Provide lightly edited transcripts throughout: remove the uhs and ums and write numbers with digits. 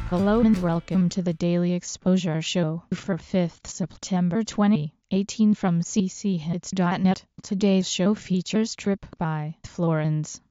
Hello and welcome to the Daily Exposure Show for 5th September 2018 from cchits.net. Today's show features Trip by Florence.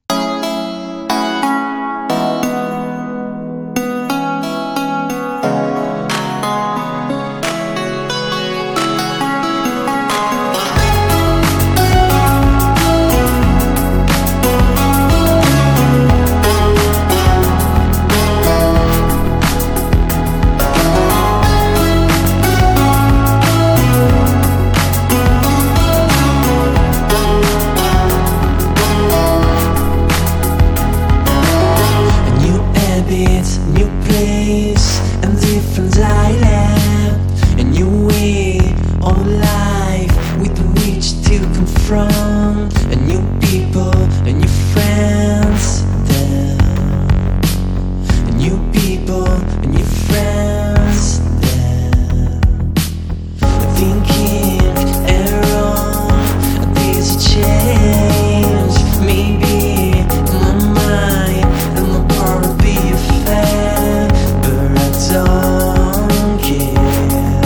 New place and different island, a new way of life with which to confront a new people, a new friends there, a new people, a new friends there. Thinking around this change, maybe my mind and my part will be a fair, but I don't care,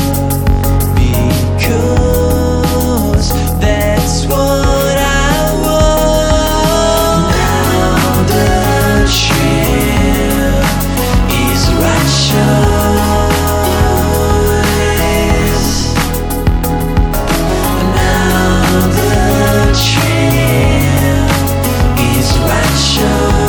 because that's what I want. Now the trip is righteous. Now the trip is righteous.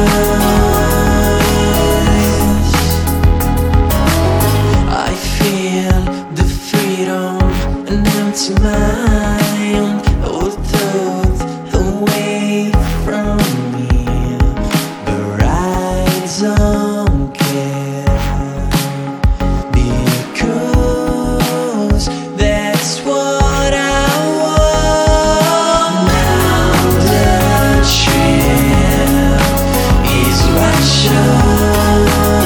I feel the freedom, an empty mind, all thought away from me, but I don't care, because that's what I want. Now the trip is righteous.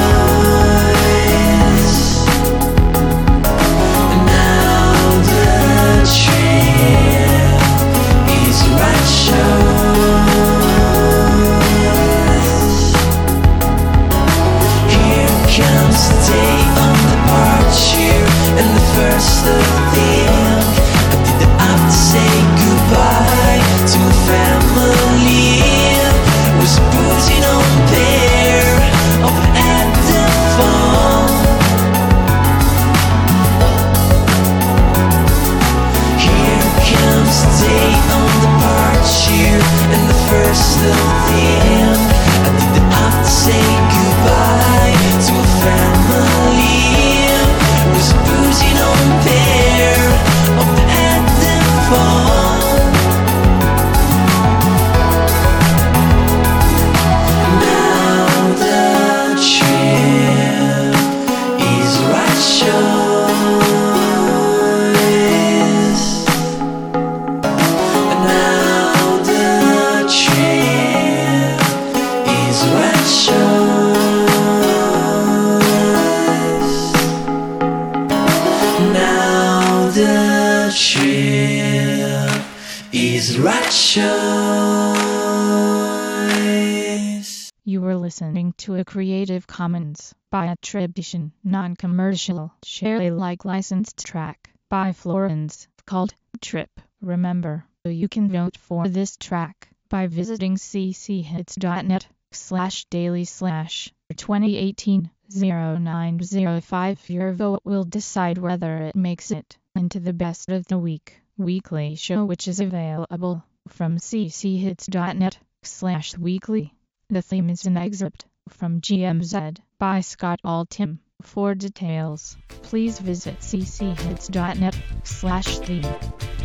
Now the trip is righteous. Here comes the day of departure, and the first of the end. I didn't have to say goodbye to a family. Was putting on a pair of headphones. Here comes the day of departure, and the first of the end. I didn't have to say goodbye to a family. Was putting on a pair of headphones. Now the trip is righteous. Now the trip is righteous. Now the trip is righteous. You were listening to a Creative Commons by attribution, non-commercial, share Alike licensed track by Florence called Trip. Remember, you can vote for this track by visiting cchits.net/daily/2018-0905. Your vote will decide whether it makes it into the Best of the Week weekly show, which is available from cchits.net/weekly. The theme is an excerpt from GMZ by Scott Altham. For details, please visit cchits.net/theme.